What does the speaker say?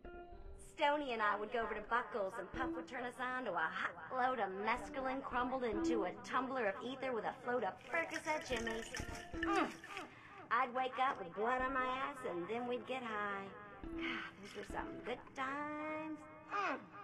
Stony and I would go over to Buckles, and Puff would turn us on to a hot load of mescaline crumbled into a tumbler of ether with a float of Percocet Jimmy. I'd wake up with blood on my ass, and then we'd get high. God, those were some good times.